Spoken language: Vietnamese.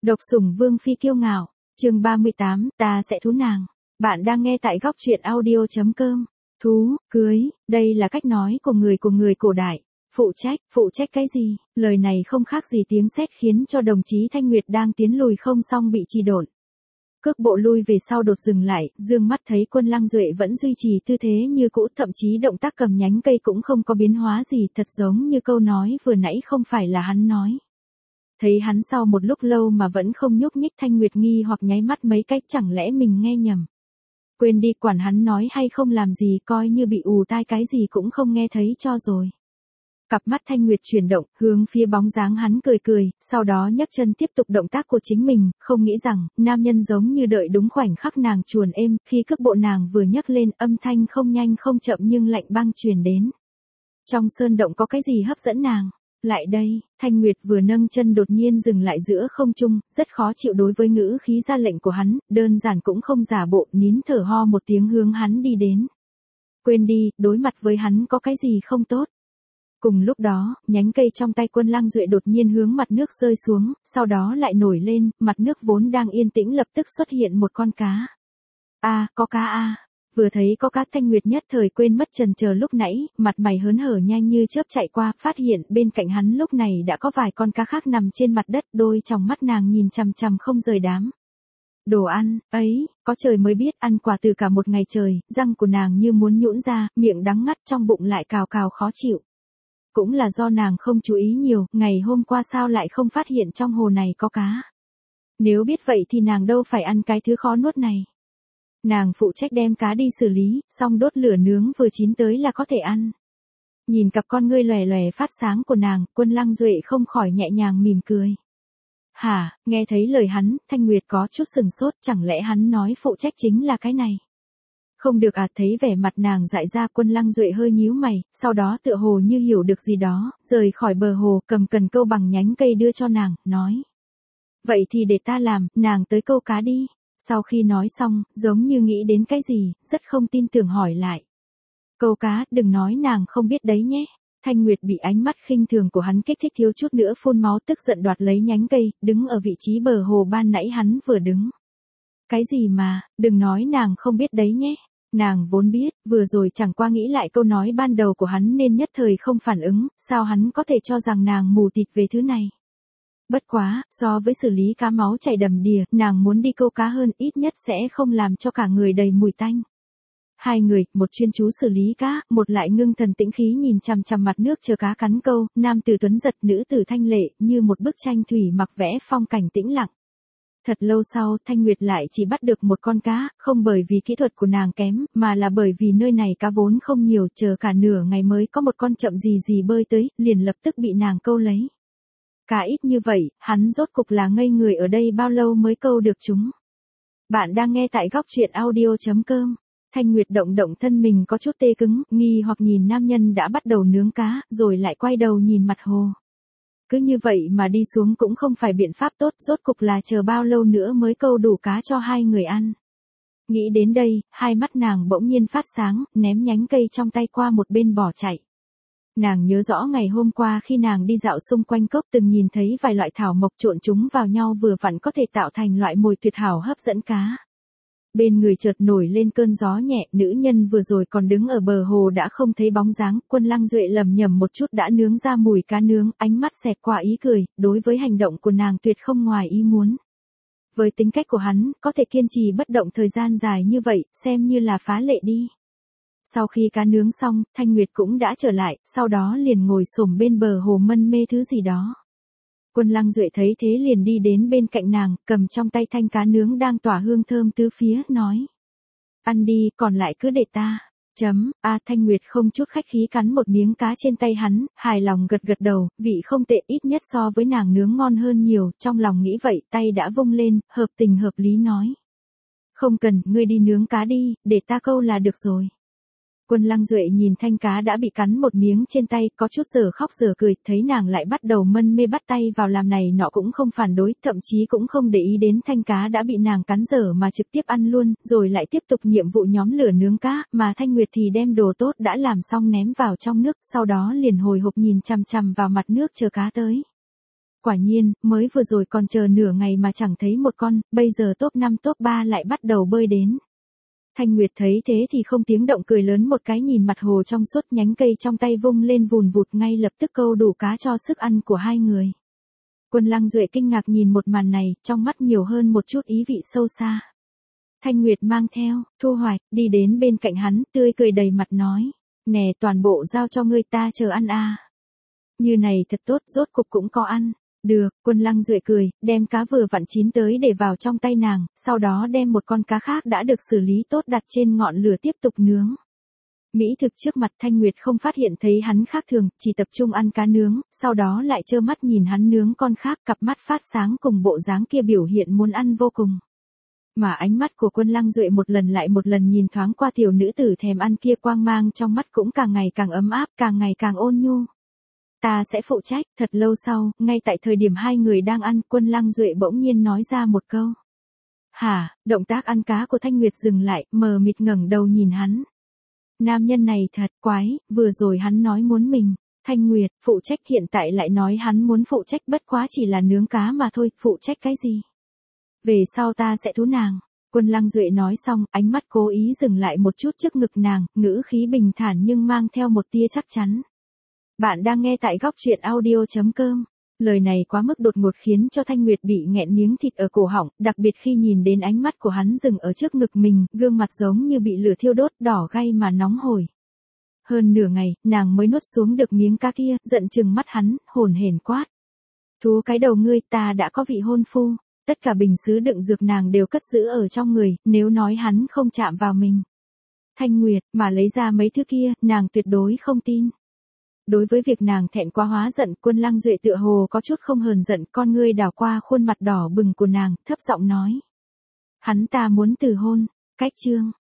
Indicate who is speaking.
Speaker 1: Độc sủng vương phi kiêu ngạo, chương 38, ta sẽ thú nàng. Bạn đang nghe tại góc truyện audio.com. Thú, cưới, đây là cách nói của người cổ đại. Phụ trách cái gì? Lời này không khác gì tiếng sét khiến cho đồng chí Thanh Nguyệt đang tiến lùi không xong bị trì độn. Cước bộ lui về sau đột dừng lại, dương mắt thấy Quân Lăng Duệ vẫn duy trì tư thế như cũ, thậm chí động tác cầm nhánh cây cũng không có biến hóa gì, thật giống như câu nói vừa nãy không phải là hắn nói. Thấy hắn sau một lúc lâu mà vẫn không nhúc nhích, Thanh Nguyệt nghi hoặc nháy mắt mấy cách, chẳng lẽ mình nghe nhầm. Quên đi, quản hắn nói hay không làm gì, coi như bị ù tai cái gì cũng không nghe thấy cho rồi. Cặp mắt Thanh Nguyệt chuyển động, hướng phía bóng dáng hắn cười, sau đó nhấc chân tiếp tục động tác của chính mình, không nghĩ rằng, nam nhân giống như đợi đúng khoảnh khắc nàng chuồn êm, khi cước bộ nàng vừa nhấc lên, âm thanh không nhanh không chậm nhưng lạnh băng truyền đến. Trong sơn động có cái gì hấp dẫn nàng? Lại đây, Thanh Nguyệt vừa nâng chân đột nhiên dừng lại giữa không trung, rất khó chịu đối với ngữ khí ra lệnh của hắn, đơn giản cũng không giả bộ, nín thở ho một tiếng hướng hắn đi đến. Quên đi, đối mặt với hắn có cái gì không tốt. Cùng lúc đó, nhánh cây trong tay Quân Lăng Duệ đột nhiên hướng mặt nước rơi xuống, sau đó lại nổi lên, mặt nước vốn đang yên tĩnh lập tức xuất hiện một con cá. Có cá a. Vừa thấy có cá, Thanh Nguyệt nhất thời quên mất chần chờ lúc nãy, mặt mày hớn hở nhanh như chớp chạy qua, phát hiện bên cạnh hắn lúc này đã có vài con cá khác nằm trên mặt đất, đôi tròng mắt nàng nhìn chằm chằm không rời đám. Đồ ăn, ấy, có trời mới biết, ăn quả từ cả một ngày trời, răng của nàng như muốn nhũn ra, miệng đắng ngắt, trong bụng lại cào cào khó chịu. Cũng là do nàng không chú ý nhiều, ngày hôm qua sao lại không phát hiện trong hồ này có cá. Nếu biết vậy thì nàng đâu phải ăn cái thứ khó nuốt này. Nàng phụ trách đem cá đi xử lý, xong đốt lửa nướng vừa chín tới là có thể ăn. Nhìn cặp con ngươi lòe lòe phát sáng của nàng, Quân Lăng Duệ không khỏi nhẹ nhàng mỉm cười. Hả, nghe thấy lời hắn, Thanh Nguyệt có chút sừng sốt, chẳng lẽ hắn nói phụ trách chính là cái này. Không được thấy vẻ mặt nàng dại ra, Quân Lăng Duệ hơi nhíu mày, sau đó tựa hồ như hiểu được gì đó, rời khỏi bờ hồ, cầm cần câu bằng nhánh cây đưa cho nàng, nói. Vậy thì để ta làm, nàng tới câu cá đi. Sau khi nói xong, giống như nghĩ đến cái gì, rất không tin tưởng hỏi lại. Câu cá, đừng nói nàng không biết đấy nhé. Thanh Nguyệt bị ánh mắt khinh thường của hắn kích thích thiếu chút nữa phun máu, tức giận đoạt lấy nhánh cây, đứng ở vị trí bờ hồ ban nãy hắn vừa đứng. Cái gì mà, đừng nói nàng không biết đấy nhé. Nàng vốn biết, vừa rồi chẳng qua nghĩ lại câu nói ban đầu của hắn nên nhất thời không phản ứng, sao hắn có thể cho rằng nàng mù tịt về thứ này. Bất quá, so với xử lý cá máu chảy đầm đìa, nàng muốn đi câu cá hơn, ít nhất sẽ không làm cho cả người đầy mùi tanh. Hai người, một chuyên chú xử lý cá, một lại ngưng thần tĩnh khí nhìn chằm chằm mặt nước chờ cá cắn câu, nam tử tuấn giật, nữ tử thanh lệ, như một bức tranh thủy mặc vẽ phong cảnh tĩnh lặng. Thật lâu sau, Thanh Nguyệt lại chỉ bắt được một con cá, không bởi vì kỹ thuật của nàng kém, mà là bởi vì nơi này cá vốn không nhiều, chờ cả nửa ngày mới có một con chậm gì bơi tới, liền lập tức bị nàng câu lấy. Cá ít như vậy, hắn rốt cục là ngây người ở đây bao lâu mới câu được chúng. Bạn đang nghe tại góc truyện audio.com. Thanh Nguyệt động thân mình có chút tê cứng, nghi hoặc nhìn nam nhân đã bắt đầu nướng cá, rồi lại quay đầu nhìn mặt hồ. Cứ như vậy mà đi xuống cũng không phải biện pháp tốt, rốt cục là chờ bao lâu nữa mới câu đủ cá cho hai người ăn. Nghĩ đến đây, hai mắt nàng bỗng nhiên phát sáng, ném nhánh cây trong tay qua một bên bỏ chạy. Nàng nhớ rõ ngày hôm qua khi nàng đi dạo xung quanh cốc từng nhìn thấy vài loại thảo mộc trộn chúng vào nhau vừa vặn có thể tạo thành loại mồi tuyệt hảo hấp dẫn cá. Bên người chợt nổi lên cơn gió nhẹ, nữ nhân vừa rồi còn đứng ở bờ hồ đã không thấy bóng dáng, Quân Lăng Duệ lầm nhầm một chút đã nướng ra mùi cá nướng, ánh mắt xẹt qua ý cười, đối với hành động của nàng tuyệt không ngoài ý muốn. Với tính cách của hắn, có thể kiên trì bất động thời gian dài như vậy, xem như là phá lệ đi. Sau khi cá nướng xong, Thanh Nguyệt cũng đã trở lại, sau đó liền ngồi xổm bên bờ hồ mân mê thứ gì đó. Quân Lăng Duệ thấy thế liền đi đến bên cạnh nàng, cầm trong tay thanh cá nướng đang tỏa hương thơm tứ phía, nói. Ăn đi, còn lại cứ để ta. Thanh Nguyệt không chút khách khí cắn một miếng cá trên tay hắn, hài lòng gật đầu, vị không tệ, ít nhất so với nàng nướng ngon hơn nhiều, trong lòng nghĩ vậy, tay đã vung lên, hợp tình hợp lý nói. Không cần, ngươi đi nướng cá đi, để ta câu là được rồi. Quân Lăng Duệ nhìn thanh cá đã bị cắn một miếng trên tay, có chút giờ khóc giờ cười, thấy nàng lại bắt đầu mân mê bắt tay vào làm này nọ cũng không phản đối, thậm chí cũng không để ý đến thanh cá đã bị nàng cắn dở mà trực tiếp ăn luôn, rồi lại tiếp tục nhiệm vụ nhóm lửa nướng cá, mà Thanh Nguyệt thì đem đồ tốt đã làm xong ném vào trong nước, sau đó liền hồi hộp nhìn chằm chằm vào mặt nước chờ cá tới. Quả nhiên, mới vừa rồi còn chờ nửa ngày mà chẳng thấy một con, bây giờ top 5 top 3 lại bắt đầu bơi đến. Thanh Nguyệt thấy thế thì không tiếng động cười lớn một cái, nhìn mặt hồ trong suốt, nhánh cây trong tay vung lên vùn vụt, ngay lập tức câu đủ cá cho sức ăn của hai người. Quân Lăng Duệ kinh ngạc nhìn một màn này, trong mắt nhiều hơn một chút ý vị sâu xa. Thanh Nguyệt mang theo, Thu Hoài, đi đến bên cạnh hắn, tươi cười đầy mặt nói. Nè, toàn bộ giao cho ngươi, ta chờ ăn à. Như này thật tốt, rốt cục cũng có ăn. Được, Quân Lăng Duệ cười, đem cá vừa vặn chín tới để vào trong tay nàng, sau đó đem một con cá khác đã được xử lý tốt đặt trên ngọn lửa tiếp tục nướng. Mỹ thực trước mặt Thanh Nguyệt không phát hiện thấy hắn khác thường, chỉ tập trung ăn cá nướng, sau đó lại trơ mắt nhìn hắn nướng con khác, cặp mắt phát sáng cùng bộ dáng kia biểu hiện muốn ăn vô cùng. Mà ánh mắt của Quân Lăng Duệ một lần lại một lần nhìn thoáng qua tiểu nữ tử thèm ăn kia, quang mang trong mắt cũng càng ngày càng ấm áp, càng ngày càng ôn nhu. Ta sẽ phụ trách. Thật lâu sau, ngay tại thời điểm hai người đang ăn, Quân Lăng Duệ bỗng nhiên nói ra một câu. Hả? Động tác ăn cá của Thanh Nguyệt dừng lại, mờ mịt ngẩng đầu nhìn hắn. Nam nhân này thật quái, vừa rồi hắn nói muốn mình, Thanh Nguyệt, phụ trách, hiện tại lại nói hắn muốn phụ trách, bất quá chỉ là nướng cá mà thôi, phụ trách cái gì? Về sau ta sẽ thú nàng. Quân Lăng Duệ nói xong, ánh mắt cố ý dừng lại một chút trước ngực nàng, ngữ khí bình thản nhưng mang theo một tia chắc chắn. Bạn đang nghe tại góc truyện audio.com. Lời này quá mức đột ngột khiến cho Thanh Nguyệt bị nghẹn miếng thịt ở cổ họng, đặc biệt khi nhìn đến ánh mắt của hắn dừng ở trước ngực mình, gương mặt giống như bị lửa thiêu đốt, đỏ gay mà nóng hổi. Hơn nửa ngày, nàng mới nuốt xuống được miếng cá kia, giận chừng mắt hắn, hồn hển quát. Thú cái đầu ngươi, ta đã có vị hôn phu, tất cả bình sứ đựng dược nàng đều cất giữ ở trong người, nếu nói hắn không chạm vào mình. Thanh Nguyệt, mà lấy ra mấy thứ kia, nàng tuyệt đối không tin. Đối với việc nàng thẹn quá hóa giận, Quân Lăng Duệ tựa hồ có chút không hờn giận, con ngươi đảo qua khuôn mặt đỏ bừng của nàng, thấp giọng nói. Hắn ta muốn từ hôn, cách chương.